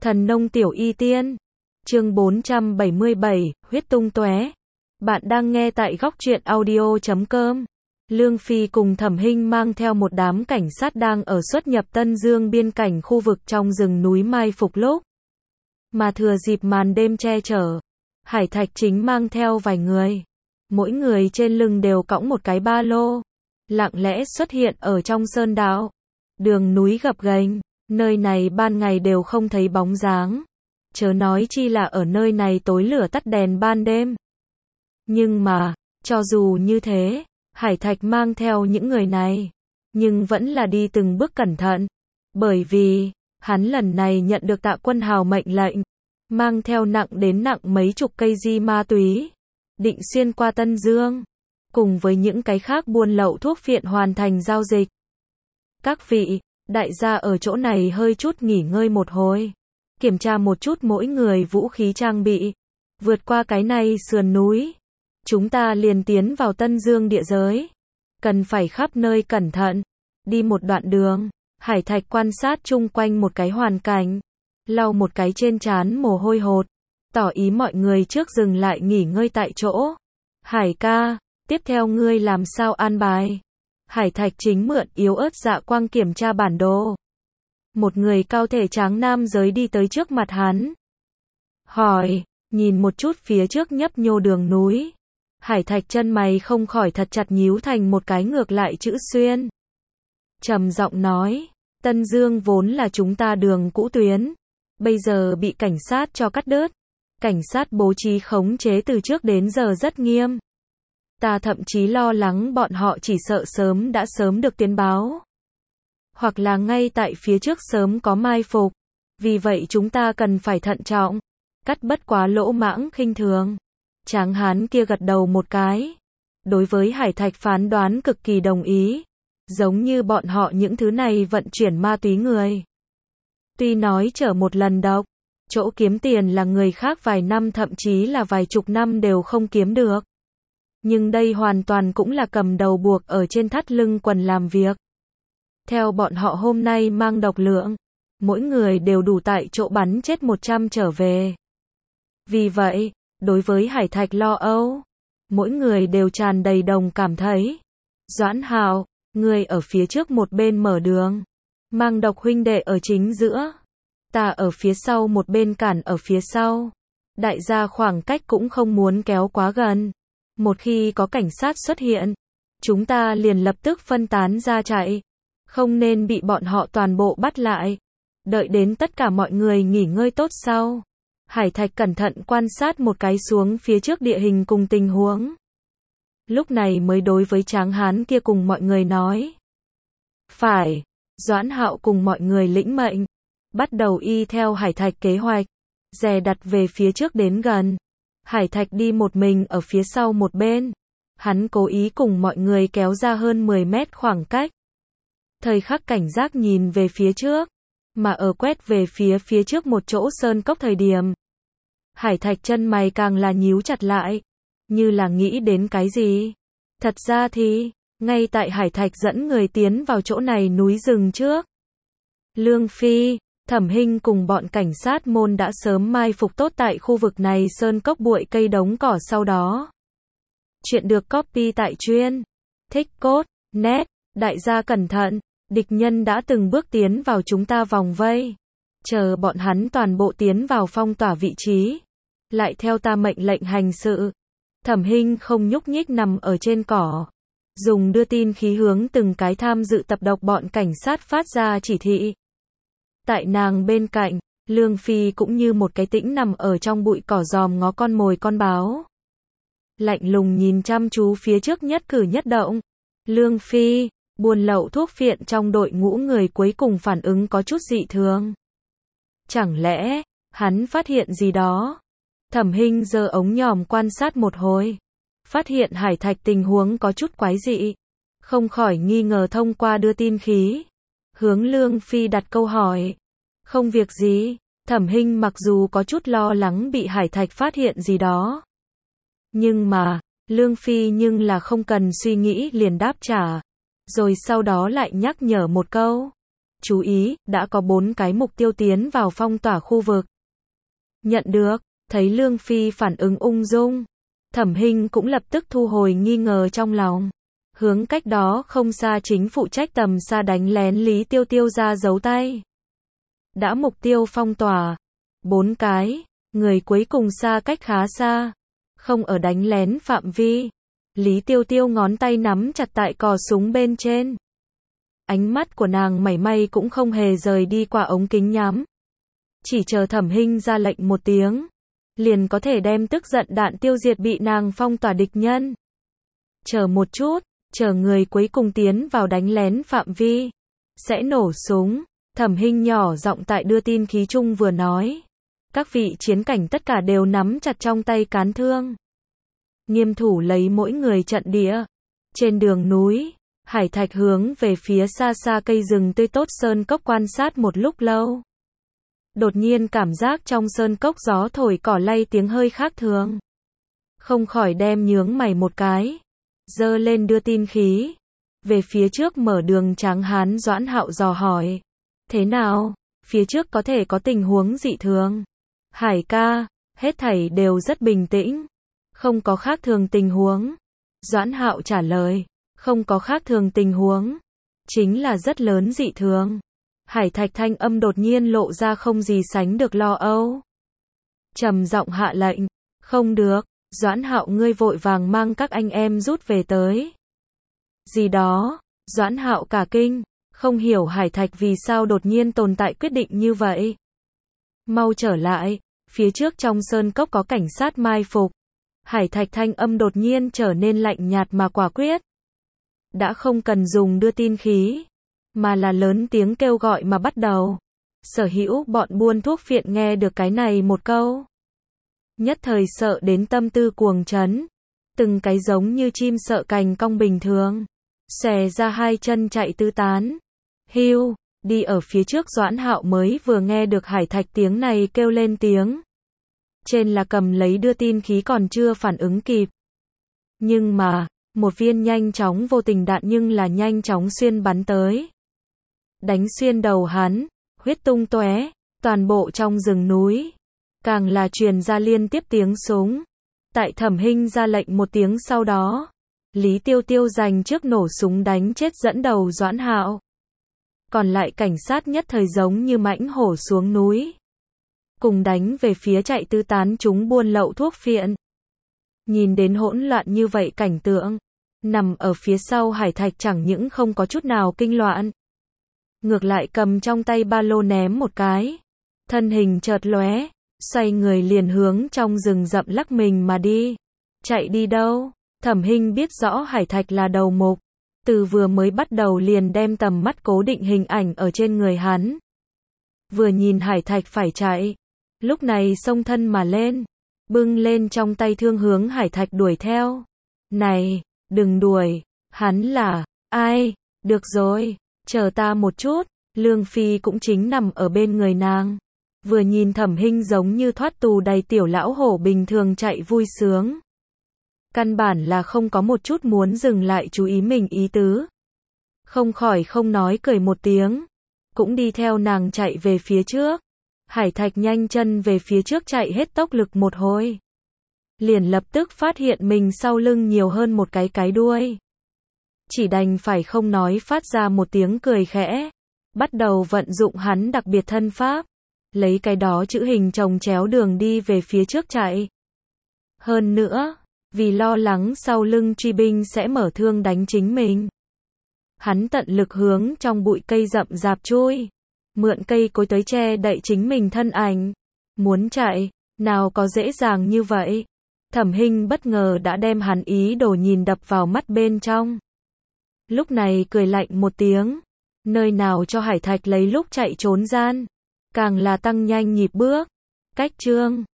Thần nông tiểu y tiên. Chương 477, huyết tung tóe. Bạn đang nghe tại góc truyện audio.com. Lương Phi cùng Thẩm Hinh mang theo một đám cảnh sát đang ở xuất nhập Tân Dương biên cảnh khu vực trong rừng núi mai phục lúc mà thừa dịp màn đêm che chở, Hải Thạch chính mang theo vài người, mỗi người trên lưng đều cõng một cái ba lô, lặng lẽ xuất hiện ở trong sơn đạo. Đường núi gập ghềnh, nơi này ban ngày đều không thấy bóng dáng, chớ nói chi là ở nơi này tối lửa tắt đèn ban đêm. Nhưng mà, cho dù như thế, Hải Thạch mang theo những người này, nhưng vẫn là đi từng bước cẩn thận, bởi vì, hắn lần này nhận được Tạ Quân Hào mệnh lệnh, mang theo nặng đến nặng mấy chục cây di ma túy, định xuyên qua Tân Dương, cùng với những cái khác buôn lậu thuốc phiện hoàn thành giao dịch. Các vị, đại gia ở chỗ này hơi chút nghỉ ngơi một hồi, kiểm tra một chút mỗi người vũ khí trang bị, vượt qua cái này sườn núi, chúng ta liền tiến vào Tân Dương địa giới, cần phải khắp nơi cẩn thận. Đi một đoạn đường, Hải Thạch quan sát chung quanh một cái hoàn cảnh, lau một cái trên trán mồ hôi hột, tỏ ý mọi người trước dừng lại nghỉ ngơi tại chỗ. Hải ca, tiếp theo ngươi làm sao an bài? Hải Thạch chính mượn yếu ớt dạ quang kiểm tra bản đồ. Một người cao thể tráng nam giới đi tới trước mặt hắn, hỏi, nhìn một chút phía trước nhấp nhô đường núi. Hải Thạch chân mày không khỏi thật chặt nhíu thành một cái ngược lại chữ xuyên. Trầm giọng nói, Tân Dương vốn là chúng ta đường cũ tuyến, bây giờ bị cảnh sát cho cắt đứt. Cảnh sát bố trí khống chế từ trước đến giờ rất nghiêm. Ta thậm chí lo lắng bọn họ chỉ sợ sớm đã được tuyên báo, hoặc là ngay tại phía trước sớm có mai phục. Vì vậy chúng ta cần phải thận trọng, cắt bất quá lỗ mãng khinh thường. Tráng hán kia gật đầu một cái, đối với Hải Thạch phán đoán cực kỳ đồng ý, giống như bọn họ những thứ này vận chuyển ma túy người. Tuy nói chở một lần độc, chỗ kiếm tiền là người khác vài năm thậm chí là vài chục năm đều không kiếm được. Nhưng đây hoàn toàn cũng là cầm đầu buộc ở trên thắt lưng quần làm việc. Theo bọn họ hôm nay mang độc lượng, mỗi người đều đủ tại chỗ bắn chết 100 trở về. Vì vậy, đối với Hải Thạch lo âu, mỗi người đều tràn đầy đồng cảm thấy. Doãn Hào, ngươi ở phía trước một bên mở đường, mang độc huynh đệ ở chính giữa, ta ở phía sau một bên cản ở phía sau. Đại gia khoảng cách cũng không muốn kéo quá gần. Một khi có cảnh sát xuất hiện, chúng ta liền lập tức phân tán ra chạy, không nên bị bọn họ toàn bộ bắt lại. Đợi đến tất cả mọi người nghỉ ngơi tốt sau, Hải Thạch cẩn thận quan sát một cái xuống phía trước địa hình cùng tình huống. Lúc này mới đối với tráng hán kia cùng mọi người nói. Phải, Doãn Hạo cùng mọi người lĩnh mệnh, bắt đầu y theo Hải Thạch kế hoạch, dè đặt về phía trước đến gần. Hải Thạch đi một mình ở phía sau một bên, hắn cố ý cùng mọi người kéo ra hơn 10 mét khoảng cách. Thời khắc cảnh giác nhìn về phía trước, mà ở quét về phía trước một chỗ sơn cốc thời điểm, Hải Thạch chân mày càng là nhíu chặt lại, như là nghĩ đến cái gì. Thật ra thì, ngay tại Hải Thạch dẫn người tiến vào chỗ này núi rừng trước, Lương Phi, Thẩm Hinh cùng bọn cảnh sát môn đã sớm mai phục tốt tại khu vực này sơn cốc bụi cây đống cỏ sau đó. Chuyện được copy tại chuyên thích cốt net. Đại gia cẩn thận, địch nhân đã từng bước tiến vào chúng ta vòng vây. Chờ bọn hắn toàn bộ tiến vào phong tỏa vị trí, lại theo ta mệnh lệnh hành sự. Thẩm Hinh không nhúc nhích nằm ở trên cỏ, dùng đưa tin khí hướng từng cái tham dự tập độc bọn cảnh sát phát ra chỉ thị. Tại nàng bên cạnh, Lương Phi cũng như một cái tĩnh nằm ở trong bụi cỏ dòm ngó con mồi con báo. Lạnh lùng nhìn chăm chú phía trước nhất cử nhất động. Lương Phi, buôn lậu thuốc phiện trong đội ngũ người cuối cùng phản ứng có chút dị thường. Chẳng lẽ, hắn phát hiện gì đó? Thẩm Hinh giơ ống nhòm quan sát một hồi, phát hiện Hải Thạch tình huống có chút quái dị, không khỏi nghi ngờ thông qua đưa tin khí, hướng Lương Phi đặt câu hỏi. Không việc gì. Thẩm Hinh mặc dù có chút lo lắng bị Hải Thạch phát hiện gì đó, nhưng mà, Lương Phi nhưng là không cần suy nghĩ liền đáp trả, rồi sau đó lại nhắc nhở một câu. chú ý, đã có 4 cái mục tiêu tiến vào phong tỏa khu vực. Nhận được, thấy Lương Phi phản ứng ung dung, Thẩm Hinh cũng lập tức thu hồi nghi ngờ trong lòng. Hướng cách đó không xa chính phụ trách tầm xa đánh lén Lý Tiêu Tiêu ra giấu tay. Đã mục tiêu phong tỏa, 4 cái, người cuối cùng xa cách khá xa, không ở đánh lén phạm vi. Lý Tiêu Tiêu ngón tay nắm chặt tại cò súng bên trên. Ánh mắt của nàng mảy may cũng không hề rời đi qua ống kính nhắm. Chỉ chờ Thẩm Hinh ra lệnh một tiếng, liền có thể đem tức giận đạn tiêu diệt bị nàng phong tỏa địch nhân. Chờ một chút, chờ người cuối cùng tiến vào đánh lén phạm vi, sẽ nổ súng. Thẩm Hinh nhỏ giọng tại đưa tin khí chung vừa nói. Các vị chiến cảnh tất cả đều nắm chặt trong tay cán thương. Nghiêm thủ lấy mỗi người trận địa. Trên đường núi, Hải Thạch hướng về phía xa xa cây rừng tươi tốt sơn cốc quan sát một lúc lâu. Đột nhiên cảm giác trong sơn cốc gió thổi cỏ lay tiếng hơi khác thường. Không khỏi đem nhướng mày một cái. Giơ lên đưa tin khí. Về phía trước mở đường tráng hán Doãn Hạo dò hỏi. Thế nào? Phía trước có thể có tình huống dị thường. Hải ca, hết thảy đều rất bình tĩnh. Không có khác thường tình huống. Doãn Hạo trả lời. Không có khác thường tình huống. Chính là rất lớn dị thường. Hải Thạch thanh âm đột nhiên lộ ra không gì sánh được lo âu. Trầm giọng hạ lệnh. Không được, Doãn Hạo ngươi vội vàng mang các anh em rút về tới. Gì đó, Doãn Hạo cả kinh, không hiểu Hải Thạch vì sao đột nhiên tồn tại quyết định như vậy. Mau trở lại, phía trước trong sơn cốc có cảnh sát mai phục. Hải Thạch thanh âm đột nhiên trở nên lạnh nhạt mà quả quyết. Đã không cần dùng đưa tin khí, mà là lớn tiếng kêu gọi mà bắt đầu. Sở hữu bọn buôn thuốc phiện nghe được cái này một câu, nhất thời sợ đến tâm tư cuồng chấn, từng cái giống như chim sợ cành cong bình thường, xòe ra hai chân chạy tứ tán. Hưu, đi ở phía trước Doãn Hạo mới vừa nghe được Hải Thạch tiếng này kêu lên tiếng. Trên là cầm lấy đưa tin khí còn chưa phản ứng kịp. Nhưng mà, một viên nhanh chóng vô tình đạn nhưng là nhanh chóng xuyên bắn tới. Đánh xuyên đầu hắn, huyết tung tóe, toàn bộ trong rừng núi. Càng là truyền ra liên tiếp tiếng súng. Tại Thẩm Hinh ra lệnh một tiếng sau đó, Lý Tiêu Tiêu giành trước nổ súng đánh chết dẫn đầu Doãn Hạo. Còn lại cảnh sát nhất thời giống như mãnh hổ xuống núi, cùng đánh về phía chạy tứ tán chúng buôn lậu thuốc phiện. Nhìn đến hỗn loạn như vậy cảnh tượng, nằm ở phía sau Hải Thạch chẳng những không có chút nào kinh loạn, ngược lại cầm trong tay ba lô ném một cái, thân hình chợt lóe, xoay người liền hướng trong rừng rậm lắc mình mà đi. Chạy đi đâu? Thẩm Hinh biết rõ Hải Thạch là đầu mục, từ vừa mới bắt đầu liền đem tầm mắt cố định hình ảnh ở trên người hắn. Vừa nhìn Hải Thạch phải chạy, lúc này xông thân mà lên, bưng lên trong tay thương hướng Hải Thạch đuổi theo. Này, đừng đuổi, hắn là ai? Được rồi, chờ ta một chút. Lương Phi cũng chính nằm ở bên người nàng, vừa nhìn Thẩm Hinh giống như thoát tù đầy tiểu lão hổ bình thường chạy vui sướng. Căn bản là không có một chút muốn dừng lại chú ý mình ý tứ. Không khỏi không nói cười một tiếng, cũng đi theo nàng chạy về phía trước. Hải Thạch nhanh chân về phía trước chạy hết tốc lực một hồi, liền lập tức phát hiện mình sau lưng nhiều hơn một cái đuôi. Chỉ đành phải không nói phát ra một tiếng cười khẽ, bắt đầu vận dụng hắn đặc biệt thân pháp, lấy cái đó chữ hình chồng chéo đường đi về phía trước chạy. Hơn nữa, vì lo lắng sau lưng truy binh sẽ mở thương đánh chính mình, hắn tận lực hướng trong bụi cây rậm rạp chui, mượn cây cối tới che đậy chính mình thân ảnh. Muốn chạy, nào có dễ dàng như vậy. Thẩm Hinh bất ngờ đã đem hắn ý đồ nhìn đập vào mắt bên trong. Lúc này cười lạnh một tiếng, nơi nào cho Hải Thạch lấy lúc chạy trốn gian, càng là tăng nhanh nhịp bước. Cách chương